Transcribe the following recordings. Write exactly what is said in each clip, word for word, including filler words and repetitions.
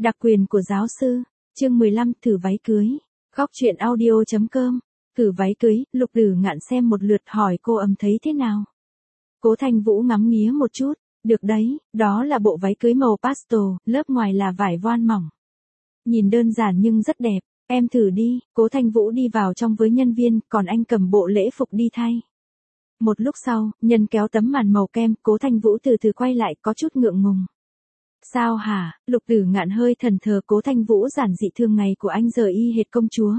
Đặc quyền của giáo sư, chương mười lăm, thử váy cưới. Góc truyện audio chấm com. Thử váy cưới, Lục Tử Ngạn xem một lượt hỏi cô ấm thấy thế nào. Cố Thanh Vũ ngắm nghía một chút, được đấy, đó là bộ váy cưới màu pastel, lớp ngoài là vải voan mỏng. Nhìn đơn giản nhưng rất đẹp, em thử đi. Cố Thanh Vũ đi vào trong với nhân viên, còn anh cầm bộ lễ phục đi thay. Một lúc sau, nhân kéo tấm màn màu kem, Cố Thanh Vũ từ từ quay lại có chút ngượng ngùng. Sao hả? Lục Tử Ngạn hơi thẫn thờ. Cố Thanh Vũ giản dị thường ngày của anh giờ y hệt công chúa.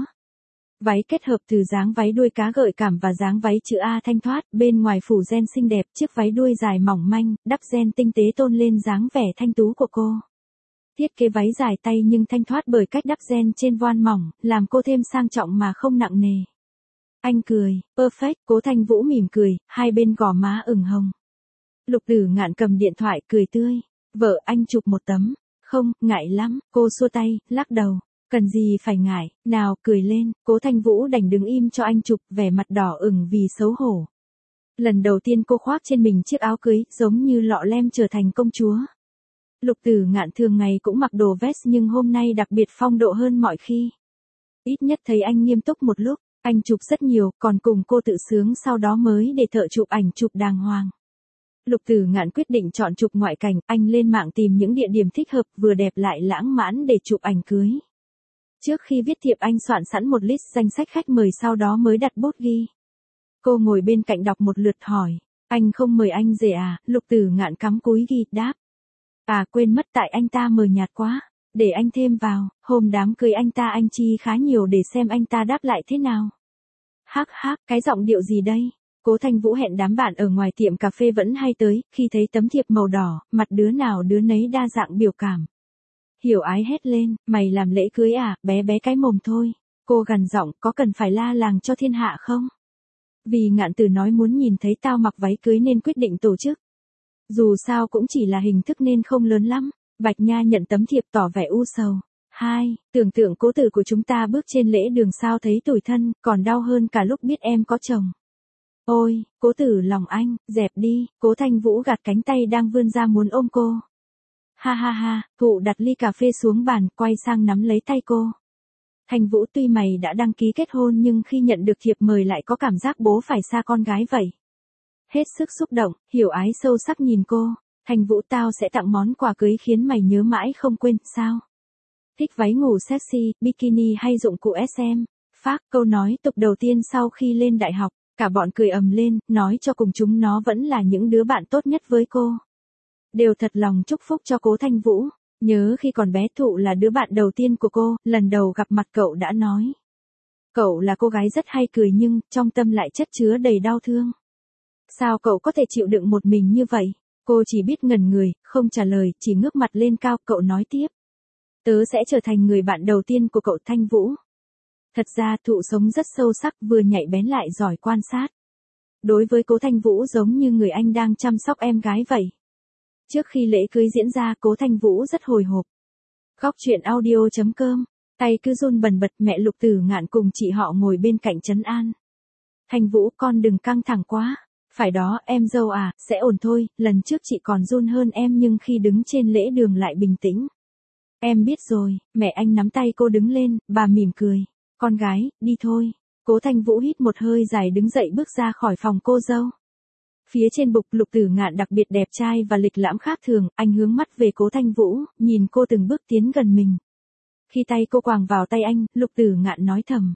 Váy kết hợp từ dáng váy đuôi cá gợi cảm và dáng váy chữ A thanh thoát, bên ngoài phủ ren xinh đẹp, chiếc váy đuôi dài mỏng manh, đắp ren tinh tế tôn lên dáng vẻ thanh tú của cô. Thiết kế váy dài tay nhưng thanh thoát bởi cách đắp ren trên voan mỏng, làm cô thêm sang trọng mà không nặng nề. Anh cười, perfect. Cố Thanh Vũ mỉm cười, hai bên gò má ửng hồng. Lục Tử Ngạn cầm điện thoại cười tươi. Vợ anh chụp một tấm. Không, ngại lắm. Cô xua tay, lắc đầu. Cần gì phải ngại, nào cười lên. Cố Thanh Vũ đành đứng im cho anh chụp, vẻ mặt đỏ ửng vì xấu hổ. Lần đầu tiên cô khoác trên mình chiếc áo cưới, giống như lọ lem trở thành công chúa. Lục Tử Ngạn thường ngày cũng mặc đồ vest nhưng hôm nay đặc biệt phong độ hơn mọi khi. Ít nhất thấy anh nghiêm túc một lúc, anh chụp rất nhiều, còn cùng cô tự sướng sau đó mới để thợ chụp ảnh chụp đàng hoàng. Lục Tử Ngạn quyết định chọn chụp ngoại cảnh, anh lên mạng tìm những địa điểm thích hợp vừa đẹp lại lãng mạn để chụp ảnh cưới. Trước khi viết thiệp anh soạn sẵn một list danh sách khách mời sau đó mới đặt bút ghi. Cô ngồi bên cạnh đọc một lượt hỏi, anh không mời anh rể à? Lục Tử Ngạn cắm cúi ghi, đáp. À quên mất tại anh ta mờ nhạt quá, để anh thêm vào, hôm đám cưới anh ta anh chi khá nhiều để xem anh ta đáp lại thế nào. Hắc hắc, cái giọng điệu gì đây? Cố Thanh Vũ hẹn đám bạn ở ngoài tiệm cà phê vẫn hay tới, khi thấy tấm thiệp màu đỏ, mặt đứa nào đứa nấy đa dạng biểu cảm. Hiểu Ái hét lên, mày làm lễ cưới à? Bé bé cái mồm thôi. Cô gằn giọng, có cần phải la làng cho thiên hạ không? Vì Ngạn Tử nói muốn nhìn thấy tao mặc váy cưới nên quyết định tổ chức. Dù sao cũng chỉ là hình thức nên không lớn lắm. Bạch Nha nhận tấm thiệp tỏ vẻ u sầu. Hai, tưởng tượng cố tử của chúng ta bước trên lễ đường sao thấy tủi thân, còn đau hơn cả lúc biết em có chồng. Ôi, cố tử lòng anh, dẹp đi. Cố Thanh Vũ gạt cánh tay đang vươn ra muốn ôm cô. Ha ha ha, Thụ đặt ly cà phê xuống bàn, quay sang nắm lấy tay cô. Thanh Vũ, tuy mày đã đăng ký kết hôn nhưng khi nhận được thiệp mời lại có cảm giác bố phải xa con gái vậy. Hết sức xúc động, Hiểu Ái sâu sắc nhìn cô. Thanh Vũ, tao sẽ tặng món quà cưới khiến mày nhớ mãi không quên, sao? Thích váy ngủ sexy, bikini hay dụng cụ ét em? Phác, câu nói tục đầu tiên sau khi lên đại học, cả bọn cười ầm lên, nói cho cùng chúng nó vẫn là những đứa bạn tốt nhất với cô. Đều thật lòng chúc phúc cho Cố Thanh Vũ. Nhớ khi còn bé Thụ là đứa bạn đầu tiên của cô, lần đầu gặp mặt cậu đã nói. Cậu là cô gái rất hay cười nhưng, trong tâm lại chất chứa đầy đau thương. Sao cậu có thể chịu đựng một mình như vậy? Cô chỉ biết ngẩn người, không trả lời, chỉ ngước mặt lên cao. Cậu nói tiếp. Tớ sẽ trở thành người bạn đầu tiên của cậu, Thanh Vũ. Thật ra Thụ sống rất sâu sắc, vừa nhạy bén lại giỏi quan sát. Đối với Cố Thanh Vũ giống như người anh đang chăm sóc em gái vậy. Trước khi lễ cưới diễn ra, Cố Thanh Vũ rất hồi hộp. Góc truyện audio chấm com. Tay cứ run bần bật. Mẹ Lục Tử Ngạn cùng chị họ ngồi bên cạnh trấn an. Thanh Vũ, con đừng căng thẳng quá. Phải đó, em dâu à, sẽ ổn thôi. Lần trước chị còn run hơn em nhưng khi đứng trên lễ đường lại bình tĩnh. Em biết rồi. Mẹ anh nắm tay cô đứng lên, bà mỉm cười. Con gái, đi thôi. Cố Thanh Vũ hít một hơi dài đứng dậy bước ra khỏi phòng cô dâu. Phía trên bục, Lục Tử Ngạn đặc biệt đẹp trai và lịch lãm khác thường, anh hướng mắt về Cố Thanh Vũ, nhìn cô từng bước tiến gần mình. Khi tay cô quàng vào tay anh, Lục Tử Ngạn nói thầm.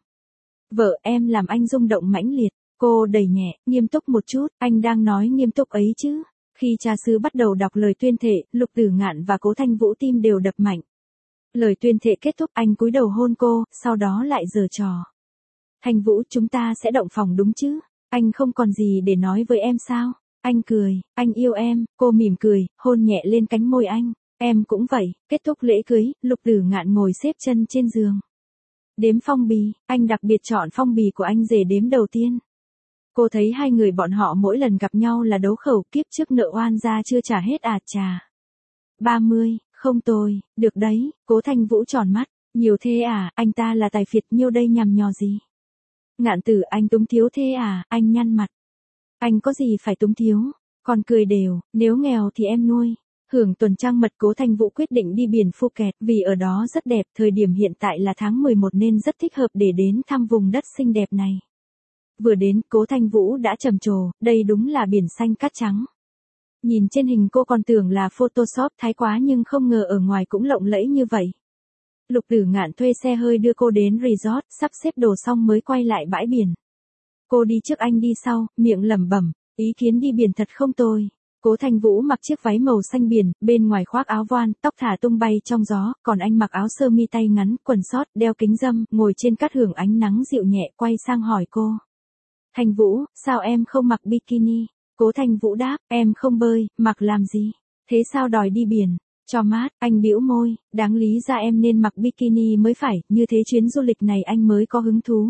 Vợ em làm anh rung động mãnh liệt. Cô đẩy nhẹ, nghiêm túc một chút, anh đang nói nghiêm túc ấy chứ. Khi cha xứ bắt đầu đọc lời tuyên thệ, Lục Tử Ngạn và Cố Thanh Vũ tim đều đập mạnh. Lời tuyên thệ kết thúc, anh cúi đầu hôn cô, sau đó lại giở trò. Thanh Vũ, chúng ta sẽ động phòng đúng chứ? Anh không còn gì để nói với em sao? Anh cười, anh yêu em. Cô mỉm cười, hôn nhẹ lên cánh môi anh. Em cũng vậy. Kết thúc lễ cưới, Lục Tử Ngạn ngồi xếp chân trên giường. Đếm phong bì, anh đặc biệt chọn phong bì của anh rể đếm đầu tiên. Cô thấy hai người bọn họ mỗi lần gặp nhau là đấu khẩu, kiếp trước nợ oan ra chưa trả hết à chà. ba mươi, không tồi, được đấy. Cố Thanh Vũ tròn mắt. Nhiều thế à, anh ta là tài phiệt nhiêu đây nhằm nhò gì? Ngạn Tử, anh túng thiếu thế à? Anh nhăn mặt. Anh có gì phải túng thiếu? Còn cười đều, nếu nghèo thì em nuôi. Hưởng tuần trăng mật Cố Thanh Vũ quyết định đi biển Phuket vì ở đó rất đẹp, thời điểm hiện tại là tháng mười một nên rất thích hợp để đến thăm vùng đất xinh đẹp này. Vừa đến, Cố Thanh Vũ đã trầm trồ, đây đúng là biển xanh cát trắng. Nhìn trên hình cô còn tưởng là Photoshop thái quá nhưng không ngờ ở ngoài cũng lộng lẫy như vậy. Lục Tử Ngạn thuê xe hơi đưa cô đến resort, sắp xếp đồ xong mới quay lại bãi biển. Cô đi trước anh đi sau, miệng lẩm bẩm, ý kiến đi biển thật không tồi. Cố Thanh Vũ mặc chiếc váy màu xanh biển, bên ngoài khoác áo voan, tóc thả tung bay trong gió, còn anh mặc áo sơ mi tay ngắn, quần sót, đeo kính râm, ngồi trên cát hưởng ánh nắng dịu nhẹ, quay sang hỏi cô. Thanh Vũ, sao em không mặc bikini? Cố Thanh Vũ đáp, em không bơi, mặc làm gì? Thế sao đòi đi biển? Cho mát, anh bĩu môi, đáng lý ra em nên mặc bikini mới phải, như thế chuyến du lịch này anh mới có hứng thú.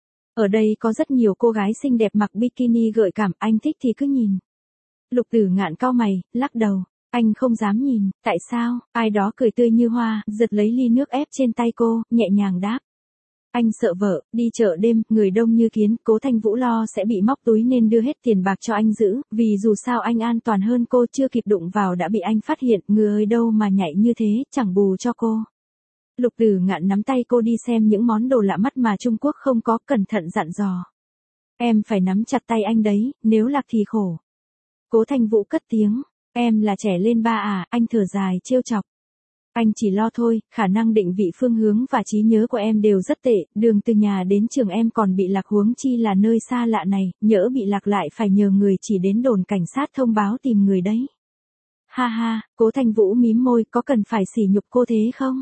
Ở đây có rất nhiều cô gái xinh đẹp mặc bikini gợi cảm, anh thích thì cứ nhìn. Lục Tử Ngạn cau mày, lắc đầu, anh không dám nhìn, tại sao? Ai đó cười tươi như hoa, giật lấy ly nước ép trên tay cô, nhẹ nhàng đáp. Anh sợ vợ, đi chợ đêm, người đông như kiến, Cố Thanh Vũ lo sẽ bị móc túi nên đưa hết tiền bạc cho anh giữ, vì dù sao anh an toàn hơn cô, chưa kịp đụng vào đã bị anh phát hiện, người đâu mà nhạy như thế, chẳng bù cho cô. Lục Tử Ngạn nắm tay cô đi xem những món đồ lạ mắt mà Trung Quốc không có, cẩn thận dặn dò. Em phải nắm chặt tay anh đấy, nếu lạc thì khổ. Cố Thanh Vũ cất tiếng, em là trẻ lên ba à, anh thở dài trêu chọc. Anh chỉ lo thôi, khả năng định vị phương hướng và trí nhớ của em đều rất tệ, đường từ nhà đến trường em còn bị lạc huống chi là nơi xa lạ này, nhỡ bị lạc lại phải nhờ người chỉ đến đồn cảnh sát thông báo tìm người đấy. Ha ha, Cố Thanh Vũ mím môi, có cần phải sỉ nhục cô thế không?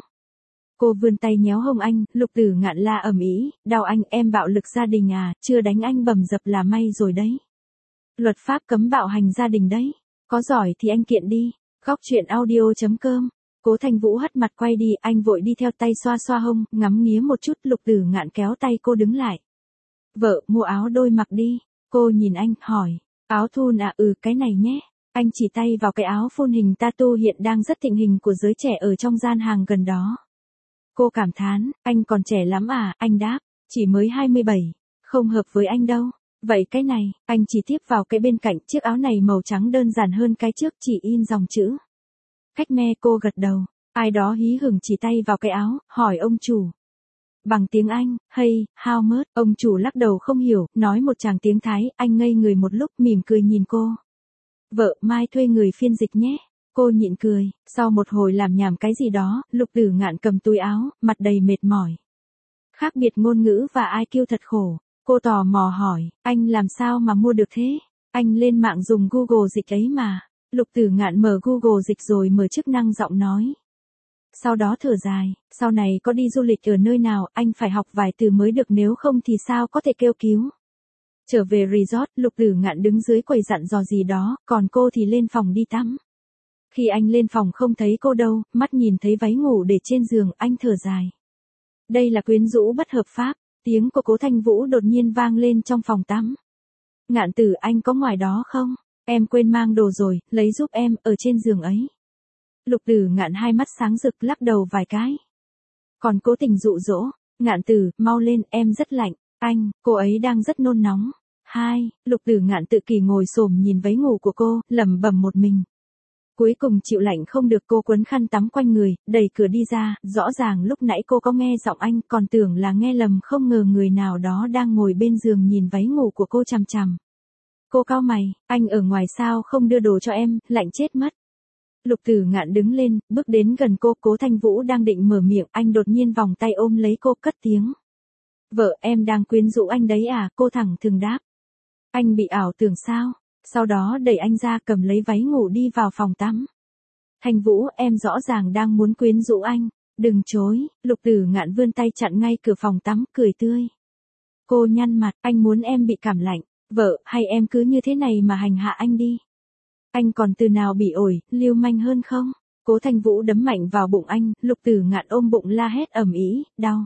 Cô vươn tay nhéo hông anh, Lục Tử Ngạn la ầm ĩ, đau anh, em bạo lực gia đình à, chưa đánh anh bầm dập là may rồi đấy. Luật pháp cấm bạo hành gia đình đấy, có giỏi thì anh kiện đi. Góc truyện audio chấm com. Cố Thanh Vũ hất mặt quay đi, anh vội đi theo tay xoa xoa hông, ngắm nghía một chút, Lục Tử Ngạn kéo tay cô đứng lại. Vợ, mua áo đôi mặc đi. Cô nhìn anh, hỏi, áo thun à, ừ cái này nhé. Anh chỉ tay vào cái áo phun hình tattoo hiện đang rất thịnh hình của giới trẻ ở trong gian hàng gần đó. Cô cảm thán, anh còn trẻ lắm à, anh đáp, chỉ mới hai mươi bảy, không hợp với anh đâu. Vậy cái này, anh chỉ tiếp vào cái bên cạnh, chiếc áo này màu trắng đơn giản hơn cái trước, chỉ in dòng chữ. Cách me, cô gật đầu, ai đó hí hửng chỉ tay vào cái áo, hỏi ông chủ. Bằng tiếng Anh, hey, how much, ông chủ lắc đầu không hiểu, nói một tràng tiếng Thái, anh ngây người một lúc, mỉm cười nhìn cô. Vợ, mai thuê người phiên dịch nhé. Cô nhịn cười, sau một hồi làm nhảm cái gì đó, Lục Tử Ngạn cầm túi áo, mặt đầy mệt mỏi. Khác biệt ngôn ngữ và i kiu thật khổ. Cô tò mò hỏi, anh làm sao mà mua được thế? Anh lên mạng dùng Google dịch ấy mà. Lục Tử Ngạn mở Google dịch rồi mở chức năng giọng nói. Sau đó thở dài, sau này có đi du lịch ở nơi nào, anh phải học vài từ mới được, nếu không thì sao có thể kêu cứu. Trở về resort, Lục Tử Ngạn đứng dưới quầy dặn dò gì đó, còn cô thì lên phòng đi tắm. Khi anh lên phòng không thấy cô đâu, mắt nhìn thấy váy ngủ để trên giường, anh thở dài. Đây là quyến rũ bất hợp pháp. Tiếng của Cố Thanh Vũ đột nhiên vang lên trong phòng tắm. Ngạn Tử, anh có ngoài đó không? Em quên mang đồ rồi, lấy giúp em, ở trên giường ấy. Lục Tử Ngạn hai mắt sáng rực lắc đầu vài cái. Còn cố tình dụ dỗ, Ngạn Tử, mau lên, em rất lạnh. Anh, cô ấy đang rất nôn nóng. Hai, Lục Tử Ngạn tự kỷ ngồi xổm nhìn váy ngủ của cô, lẩm bẩm một mình. Cuối cùng chịu lạnh không được, cô quấn khăn tắm quanh người, đẩy cửa đi ra, rõ ràng lúc nãy cô có nghe giọng anh, còn tưởng là nghe lầm, không ngờ người nào đó đang ngồi bên giường nhìn váy ngủ của cô chằm chằm. Cô cau mày, anh ở ngoài sao không đưa đồ cho em, lạnh chết mất. Lục Tử Ngạn đứng lên, bước đến gần cô, Cố Thanh Vũ đang định mở miệng, anh đột nhiên vòng tay ôm lấy cô, cất tiếng. Vợ, em đang quyến rũ anh đấy à, cô thẳng thừng đáp. Anh bị ảo tưởng sao? Sau đó đẩy anh ra, cầm lấy váy ngủ đi vào phòng tắm. Thanh Vũ, em rõ ràng đang muốn quyến rũ anh, đừng chối. Lục Tử Ngạn vươn tay chặn ngay cửa phòng tắm, cười tươi. Cô nhăn mặt, anh muốn em bị cảm lạnh. Vợ, hay em cứ như thế này mà hành hạ anh đi. Anh còn từ nào bị ổi, lưu manh hơn không? Cố Thanh Vũ đấm mạnh vào bụng anh, Lục Tử Ngạn ôm bụng la hét ầm ĩ, đau.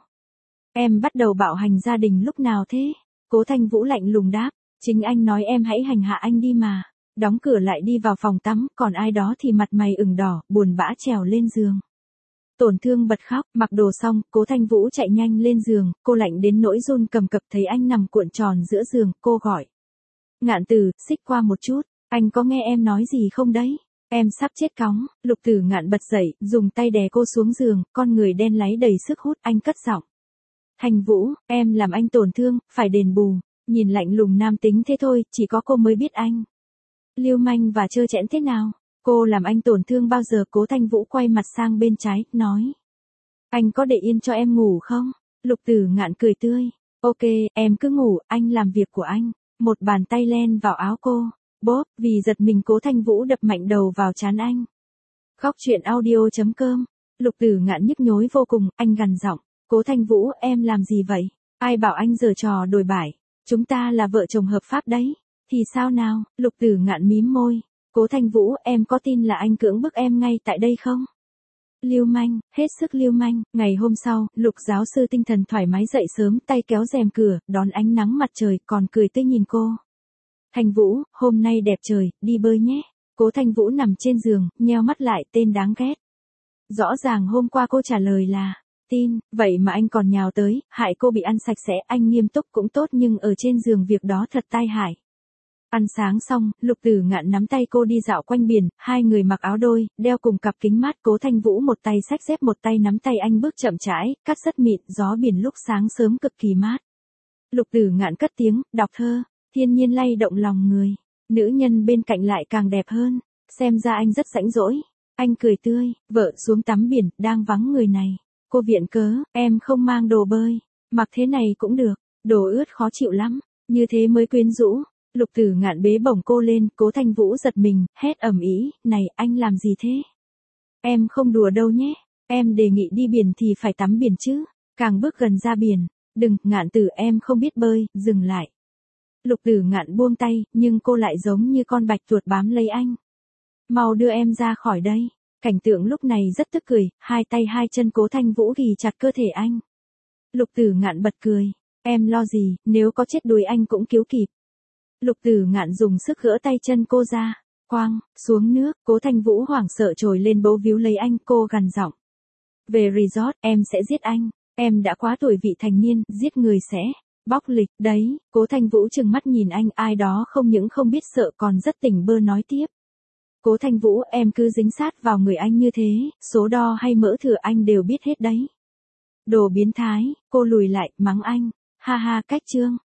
Em bắt đầu bạo hành gia đình lúc nào thế? Cố Thanh Vũ lạnh lùng đáp. Chính anh nói em hãy hành hạ anh đi mà. Đóng cửa lại đi vào phòng tắm, còn ai đó thì mặt mày ửng đỏ, buồn bã trèo lên giường. Tổn thương bật khóc, mặc đồ xong, Cố Thanh Vũ chạy nhanh lên giường, cô lạnh đến nỗi run cầm cập, thấy anh nằm cuộn tròn giữa giường, cô gọi. Ngạn Tử, xích qua một chút, anh có nghe em nói gì không đấy? Em sắp chết cóng, Lục Tử Ngạn bật dậy, dùng tay đè cô xuống giường, con người đen láy đầy sức hút, anh cất giọng. Thành Vũ, em làm anh tổn thương, phải đền bù. Nhìn lạnh lùng nam tính thế thôi, chỉ có cô mới biết anh lưu manh và trơ trẽn thế nào. Cô làm anh tổn thương bao giờ? Cố Thanh Vũ quay mặt sang bên trái, nói. Anh có để yên cho em ngủ không? Lục Tử Ngạn cười tươi. Ok, em cứ ngủ, anh làm việc của anh. Một bàn tay len vào áo cô. Bốp, vì giật mình Cố Thanh Vũ đập mạnh đầu vào trán anh. Khóc chuyện audio chấm com. Lục Tử Ngạn nhức nhối vô cùng, anh gằn giọng. Cố Thanh Vũ, em làm gì vậy? Ai bảo anh giở trò đồi bại? Chúng ta là vợ chồng hợp pháp đấy. Thì sao nào? Lục Tử Ngạn mím môi. Cố Thanh Vũ, em có tin là anh cưỡng bức em ngay tại đây không? Lưu manh, hết sức lưu manh. Ngày hôm sau, Lục giáo sư tinh thần thoải mái dậy sớm, tay kéo rèm cửa, đón ánh nắng mặt trời, còn cười tươi nhìn cô. Thanh Vũ, hôm nay đẹp trời, đi bơi nhé. Cố Thanh Vũ nằm trên giường, nheo mắt lại, tên đáng ghét. Rõ ràng hôm qua cô trả lời là, tin, vậy mà anh còn nhào tới, hại cô bị ăn sạch sẽ. Anh nghiêm túc cũng tốt nhưng ở trên giường việc đó thật tai hại. Ăn sáng xong, Lục Tử Ngạn nắm tay cô đi dạo quanh biển, hai người mặc áo đôi, đeo cùng cặp kính mát. Cố Thanh Vũ một tay xách dép một tay nắm tay anh bước chậm rãi, cắt rất mịn, gió biển lúc sáng sớm cực kỳ mát. Lục Tử Ngạn cất tiếng, đọc thơ, thiên nhiên lay động lòng người. Nữ nhân bên cạnh lại càng đẹp hơn, xem ra anh rất rãnh rỗi. Anh cười tươi, vợ xuống tắm biển, đang vắng người này. Cô viện cớ, em không mang đồ bơi, mặc thế này cũng được, đồ ướt khó chịu lắm, như thế mới quyến rũ. Lục Tử Ngạn bế bổng cô lên, Cố Thanh Vũ giật mình, hét ầm ĩ, này anh làm gì thế? Em không đùa đâu nhé, em đề nghị đi biển thì phải tắm biển chứ, càng bước gần ra biển, đừng, Ngạn tử em không biết bơi, dừng lại. Lục Tử Ngạn buông tay, nhưng cô lại giống như con bạch tuộc bám lấy anh. Mau đưa em ra khỏi đây. Cảnh tượng lúc này rất tức cười, hai tay hai chân Cố Thanh Vũ ghì chặt cơ thể anh. Lục Tử Ngạn bật cười, em lo gì, nếu có chết đuối anh cũng cứu kịp. Lục Tử Ngạn dùng sức gỡ tay chân cô ra, quăng xuống nước. Cố Thanh Vũ hoảng sợ trồi lên bấu víu lấy anh, cô gằn giọng. Về resort, em sẽ giết anh, em đã quá tuổi vị thành niên, giết người sẽ bóc lịch, đấy. Cố Thanh Vũ trừng mắt nhìn anh, ai đó không những không biết sợ còn rất tỉnh bơ nói tiếp. Cố Thanh Vũ, em cứ dính sát vào người anh như thế, số đo hay mỡ thừa anh đều biết hết đấy. Đồ biến thái, cô lùi lại, mắng anh. Ha ha, cách trương.